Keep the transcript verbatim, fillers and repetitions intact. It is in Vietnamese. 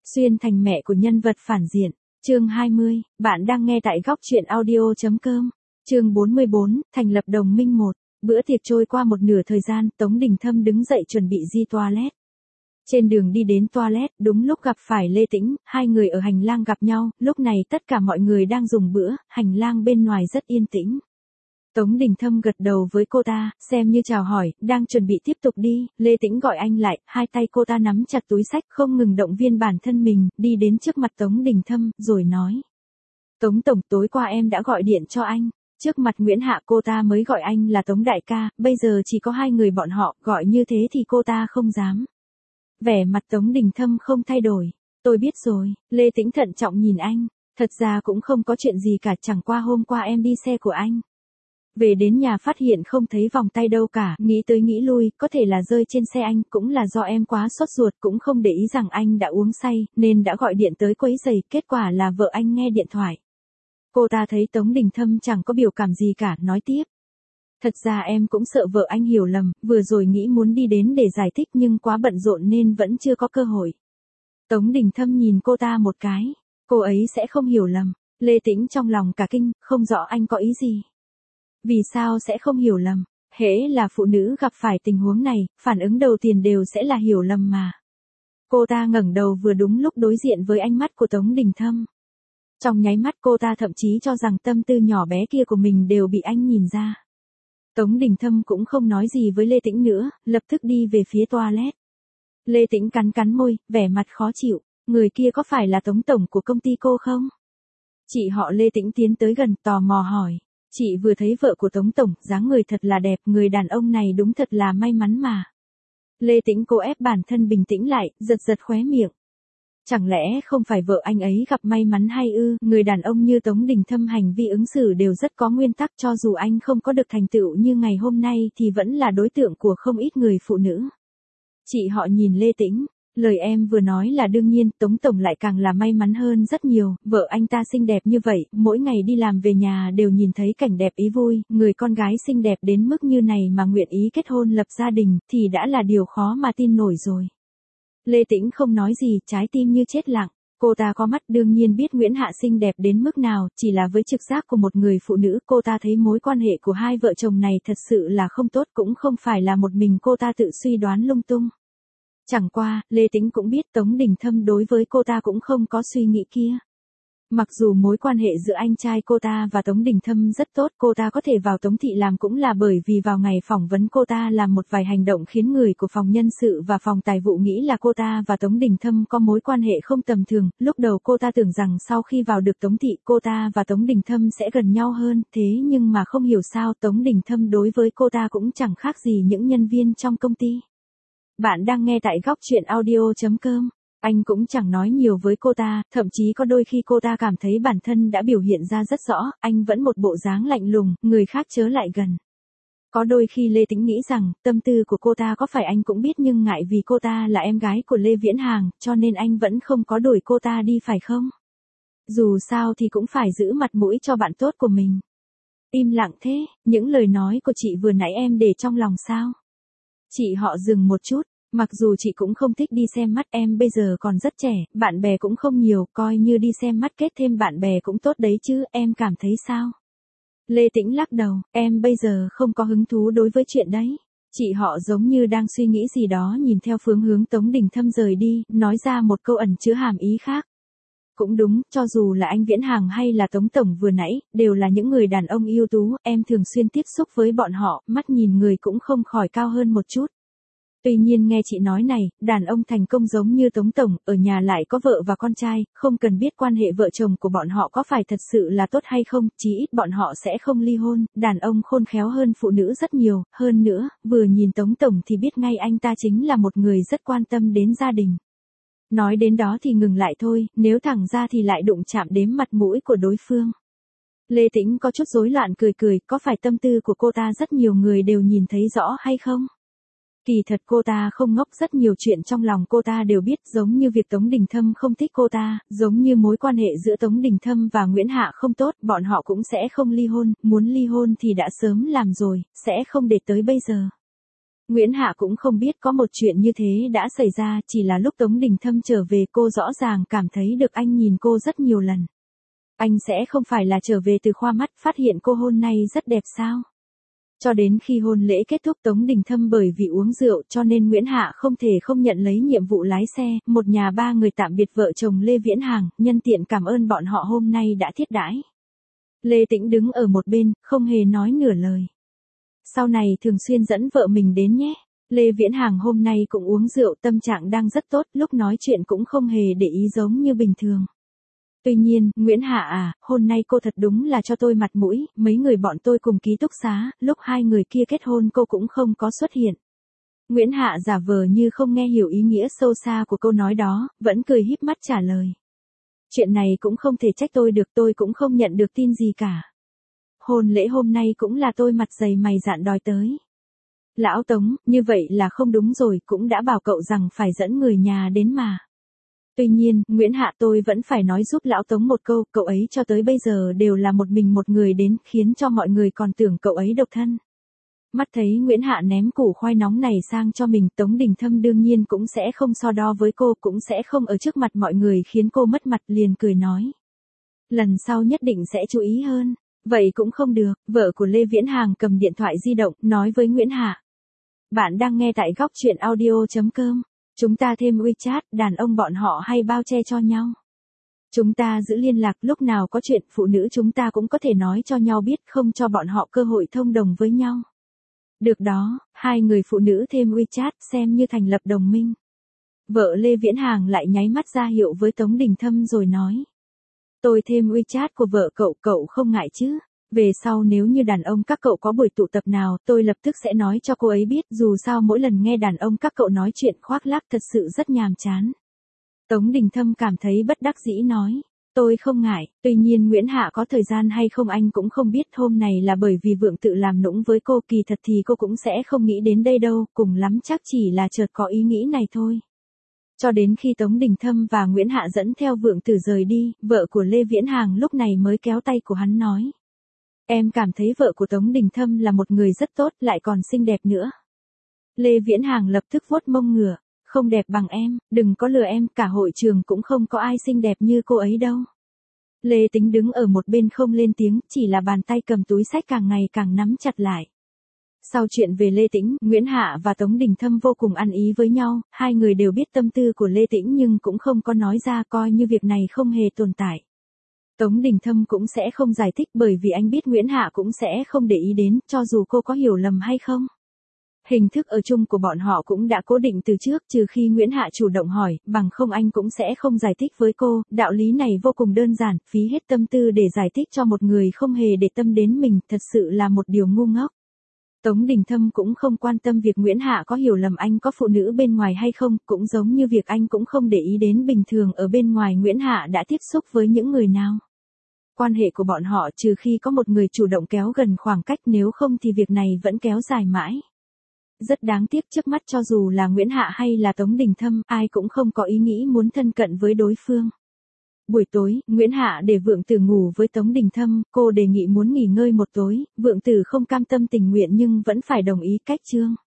Xuyên thành mẹ của nhân vật phản diện. Chương hai mươi, bạn đang nghe tại góc truyện audio.com. Chương bốn mươi bốn, thành lập đồng minh một. Bữa tiệc trôi qua một nửa thời gian, Tống Đình Thâm đứng dậy chuẩn bị đi toilet. Trên đường đi đến toilet, đúng lúc gặp phải Lê Tĩnh, hai người ở hành lang gặp nhau, lúc này tất cả mọi người đang dùng bữa, hành lang bên ngoài rất yên tĩnh. Tống Đình Thâm gật đầu với cô ta, xem như chào hỏi, đang chuẩn bị tiếp tục đi, Lê Tĩnh gọi anh lại, hai tay cô ta nắm chặt túi xách không ngừng động viên bản thân mình, đi đến trước mặt Tống Đình Thâm, rồi nói. Tống Tổng, tối qua em đã gọi điện cho anh. Trước mặt Nguyễn Hạ cô ta mới gọi anh là Tống Đại ca, bây giờ chỉ có hai người bọn họ, gọi như thế thì cô ta không dám. Vẻ mặt Tống Đình Thâm không thay đổi. Tôi biết rồi, Lê Tĩnh thận trọng nhìn anh. Thật ra cũng không có chuyện gì cả, chẳng qua hôm qua em đi xe của anh. Về đến nhà phát hiện không thấy vòng tay đâu cả, nghĩ tới nghĩ lui, có thể là rơi trên xe anh, cũng là do em quá sốt ruột, cũng không để ý rằng anh đã uống say, nên đã gọi điện tới quấy rầy, kết quả là vợ anh nghe điện thoại. Cô ta thấy Tống Đình Thâm chẳng có biểu cảm gì cả, nói tiếp. Thật ra em cũng sợ vợ anh hiểu lầm, vừa rồi nghĩ muốn đi đến để giải thích nhưng quá bận rộn nên vẫn chưa có cơ hội. Tống Đình Thâm nhìn cô ta một cái, cô ấy sẽ không hiểu lầm. Lê Tĩnh trong lòng cả kinh, không rõ anh có ý gì. Vì sao sẽ không hiểu lầm, hễ là phụ nữ gặp phải tình huống này, phản ứng đầu tiên đều sẽ là hiểu lầm mà. Cô ta ngẩng đầu vừa đúng lúc đối diện với ánh mắt của Tống Đình Thâm. Trong nháy mắt cô ta thậm chí cho rằng tâm tư nhỏ bé kia của mình đều bị anh nhìn ra. Tống Đình Thâm cũng không nói gì với Lê Tĩnh nữa, lập tức đi về phía toilet. Lê Tĩnh cắn cắn môi, vẻ mặt khó chịu, người kia có phải là Tống Tổng của công ty cô không? Chị họ Lê Tĩnh tiến tới gần tò mò hỏi. Chị vừa thấy vợ của Tống Tổng, dáng người thật là đẹp, người đàn ông này đúng thật là may mắn mà. Lê Tĩnh cố ép bản thân bình tĩnh lại, giật giật khóe miệng. Chẳng lẽ không phải vợ anh ấy gặp may mắn hay ư, người đàn ông như Tống Đình Thâm hành vi ứng xử đều rất có nguyên tắc, cho dù anh không có được thành tựu như ngày hôm nay thì vẫn là đối tượng của không ít người phụ nữ. Chị họ nhìn Lê Tĩnh. Lời em vừa nói là đương nhiên, Tống Tổng lại càng là may mắn hơn rất nhiều, vợ anh ta xinh đẹp như vậy, mỗi ngày đi làm về nhà đều nhìn thấy cảnh đẹp ý vui, người con gái xinh đẹp đến mức như này mà nguyện ý kết hôn lập gia đình, thì đã là điều khó mà tin nổi rồi. Lê Tĩnh không nói gì, trái tim như chết lặng. Cô ta có mắt đương nhiên biết Nguyễn Hạ xinh đẹp đến mức nào, chỉ là với trực giác của một người phụ nữ, cô ta thấy mối quan hệ của hai vợ chồng này thật sự là không tốt, cũng không phải là một mình cô ta tự suy đoán lung tung. Chẳng qua, Lê Tĩnh cũng biết Tống Đình Thâm đối với cô ta cũng không có suy nghĩ kia. Mặc dù mối quan hệ giữa anh trai cô ta và Tống Đình Thâm rất tốt, cô ta có thể vào Tống Thị làm cũng là bởi vì vào ngày phỏng vấn cô ta làm một vài hành động khiến người của phòng nhân sự và phòng tài vụ nghĩ là cô ta và Tống Đình Thâm có mối quan hệ không tầm thường. Lúc đầu cô ta tưởng rằng sau khi vào được Tống Thị cô ta và Tống Đình Thâm sẽ gần nhau hơn, thế nhưng mà không hiểu sao Tống Đình Thâm đối với cô ta cũng chẳng khác gì những nhân viên trong công ty. Bạn đang nghe tại góc truyện audio.com. Anh cũng chẳng nói nhiều với cô ta, thậm chí có đôi khi cô ta cảm thấy bản thân đã biểu hiện ra rất rõ, anh vẫn một bộ dáng lạnh lùng, người khác chớ lại gần. Có đôi khi Lê Tĩnh nghĩ rằng, tâm tư của cô ta có phải anh cũng biết nhưng ngại vì cô ta là em gái của Lê Viễn Hàng, cho nên anh vẫn không có đuổi cô ta đi phải không? Dù sao thì cũng phải giữ mặt mũi cho bạn tốt của mình. Im lặng thế, những lời nói của chị vừa nãy em để trong lòng sao? Chị họ dừng một chút, mặc dù chị cũng không thích đi xem mắt, em bây giờ còn rất trẻ, bạn bè cũng không nhiều, coi như đi xem mắt kết thêm bạn bè cũng tốt đấy chứ, em cảm thấy sao? Lê Tĩnh lắc đầu, em bây giờ không có hứng thú đối với chuyện đấy. Chị họ giống như đang suy nghĩ gì đó nhìn theo phương hướng Tống Đình Thâm rời đi, nói ra một câu ẩn chứa hàm ý khác. Cũng đúng, cho dù là anh Viễn Hàng hay là Tống Tổng vừa nãy, đều là những người đàn ông ưu tú, em thường xuyên tiếp xúc với bọn họ, mắt nhìn người cũng không khỏi cao hơn một chút. Tuy nhiên nghe chị nói này, đàn ông thành công giống như Tống Tổng, ở nhà lại có vợ và con trai, không cần biết quan hệ vợ chồng của bọn họ có phải thật sự là tốt hay không, chí ít bọn họ sẽ không ly hôn, đàn ông khôn khéo hơn phụ nữ rất nhiều, hơn nữa, vừa nhìn Tống Tổng thì biết ngay anh ta chính là một người rất quan tâm đến gia đình. Nói đến đó thì ngừng lại thôi, nếu thẳng ra thì lại đụng chạm đến mặt mũi của đối phương. Lê Tĩnh có chút rối loạn cười cười, có phải tâm tư của cô ta rất nhiều người đều nhìn thấy rõ hay không? Kỳ thật cô ta không ngốc, rất nhiều chuyện trong lòng cô ta đều biết, giống như việc Tống Đình Thâm không thích cô ta, giống như mối quan hệ giữa Tống Đình Thâm và Nguyễn Hạ không tốt, bọn họ cũng sẽ không ly hôn, muốn ly hôn thì đã sớm làm rồi, sẽ không để tới bây giờ. Nguyễn Hạ cũng không biết có một chuyện như thế đã xảy ra, chỉ là lúc Tống Đình Thâm trở về cô rõ ràng cảm thấy được anh nhìn cô rất nhiều lần. Anh sẽ không phải là trở về từ khoa mắt phát hiện cô hôm nay rất đẹp sao? Cho đến khi hôn lễ kết thúc Tống Đình Thâm bởi vì uống rượu cho nên Nguyễn Hạ không thể không nhận lấy nhiệm vụ lái xe, một nhà ba người tạm biệt vợ chồng Lê Viễn Hàng, nhân tiện cảm ơn bọn họ hôm nay đã thiết đãi. Lê Tĩnh đứng ở một bên, không hề nói nửa lời. Sau này thường xuyên dẫn vợ mình đến nhé. Lê Viễn Hàng hôm nay cũng uống rượu, tâm trạng đang rất tốt, lúc nói chuyện cũng không hề để ý giống như bình thường. Tuy nhiên, Nguyễn Hạ à, hôm nay cô thật đúng là cho tôi mặt mũi, mấy người bọn tôi cùng ký túc xá, lúc hai người kia kết hôn cô cũng không có xuất hiện. Nguyễn Hạ giả vờ như không nghe hiểu ý nghĩa sâu xa của câu nói đó, vẫn cười híp mắt trả lời. Chuyện này cũng không thể trách tôi được, tôi cũng không nhận được tin gì cả. Hôn lễ hôm nay cũng là tôi mặt dày mày dạn đòi tới. Lão Tống, như vậy là không đúng rồi, cũng đã bảo cậu rằng phải dẫn người nhà đến mà. Tuy nhiên, Nguyễn Hạ tôi vẫn phải nói giúp Lão Tống một câu, cậu ấy cho tới bây giờ đều là một mình một người đến, khiến cho mọi người còn tưởng cậu ấy độc thân. Mắt thấy Nguyễn Hạ ném củ khoai nóng này sang cho mình, Tống Đình Thâm đương nhiên cũng sẽ không so đo với cô, cũng sẽ không ở trước mặt mọi người khiến cô mất mặt, liền cười nói. Lần sau nhất định sẽ chú ý hơn. Vậy cũng không được, vợ của Lê Viễn Hàng cầm điện thoại di động, nói với Nguyễn Hạ. Bạn đang nghe tại góc truyện audio.com. Chúng ta thêm WeChat, đàn ông bọn họ hay bao che cho nhau. Chúng ta giữ liên lạc, lúc nào có chuyện phụ nữ chúng ta cũng có thể nói cho nhau biết, không cho bọn họ cơ hội thông đồng với nhau. Được đó, hai người phụ nữ thêm WeChat xem như thành lập đồng minh. Vợ Lê Viễn Hàng lại nháy mắt ra hiệu với Tống Đình Thâm rồi nói. Tôi thêm WeChat của vợ cậu, cậu không ngại chứ? Về sau nếu như đàn ông các cậu có buổi tụ tập nào, tôi lập tức sẽ nói cho cô ấy biết, dù sao mỗi lần nghe đàn ông các cậu nói chuyện khoác lác thật sự rất nhàm chán. Tống Đình Thâm cảm thấy bất đắc dĩ nói, tôi không ngại, tuy nhiên Nguyễn Hạ có thời gian hay không anh cũng không biết, hôm này là bởi vì Vượng tự làm nũng với cô, kỳ thật thì cô cũng sẽ không nghĩ đến đây đâu, cùng lắm chắc chỉ là chợt có ý nghĩ này thôi. Cho đến khi Tống Đình Thâm và Nguyễn Hạ dẫn theo Vượng Tử rời đi, vợ của Lê Viễn Hàng lúc này mới kéo tay của hắn nói. Em cảm thấy vợ của Tống Đình Thâm là một người rất tốt, lại còn xinh đẹp nữa. Lê Viễn Hàng lập tức vuốt mông ngửa, không đẹp bằng em, đừng có lừa em, cả hội trường cũng không có ai xinh đẹp như cô ấy đâu. Lê Tĩnh đứng ở một bên không lên tiếng, chỉ là bàn tay cầm túi xách càng ngày càng nắm chặt lại. Sau chuyện về Lê Tĩnh, Nguyễn Hạ và Tống Đình Thâm vô cùng ăn ý với nhau, hai người đều biết tâm tư của Lê Tĩnh nhưng cũng không có nói ra, coi như việc này không hề tồn tại. Tống Đình Thâm cũng sẽ không giải thích bởi vì anh biết Nguyễn Hạ cũng sẽ không để ý đến, cho dù cô có hiểu lầm hay không. Hình thức ở chung của bọn họ cũng đã cố định từ trước, trừ khi Nguyễn Hạ chủ động hỏi, bằng không anh cũng sẽ không giải thích với cô, đạo lý này vô cùng đơn giản, phí hết tâm tư để giải thích cho một người không hề để tâm đến mình, thật sự là một điều ngu ngốc. Tống Đình Thâm cũng không quan tâm việc Nguyễn Hạ có hiểu lầm anh có phụ nữ bên ngoài hay không, cũng giống như việc anh cũng không để ý đến bình thường ở bên ngoài Nguyễn Hạ đã tiếp xúc với những người nào. Quan hệ của bọn họ trừ khi có một người chủ động kéo gần khoảng cách, nếu không thì việc này vẫn kéo dài mãi. Rất đáng tiếc trước mắt cho dù là Nguyễn Hạ hay là Tống Đình Thâm, ai cũng không có ý nghĩ muốn thân cận với đối phương. Buổi tối, Nguyễn Hạ để Vượng Tử ngủ với Tống Đình Thâm, cô đề nghị muốn nghỉ ngơi một tối, Vượng Tử không cam tâm tình nguyện nhưng vẫn phải đồng ý cách trương.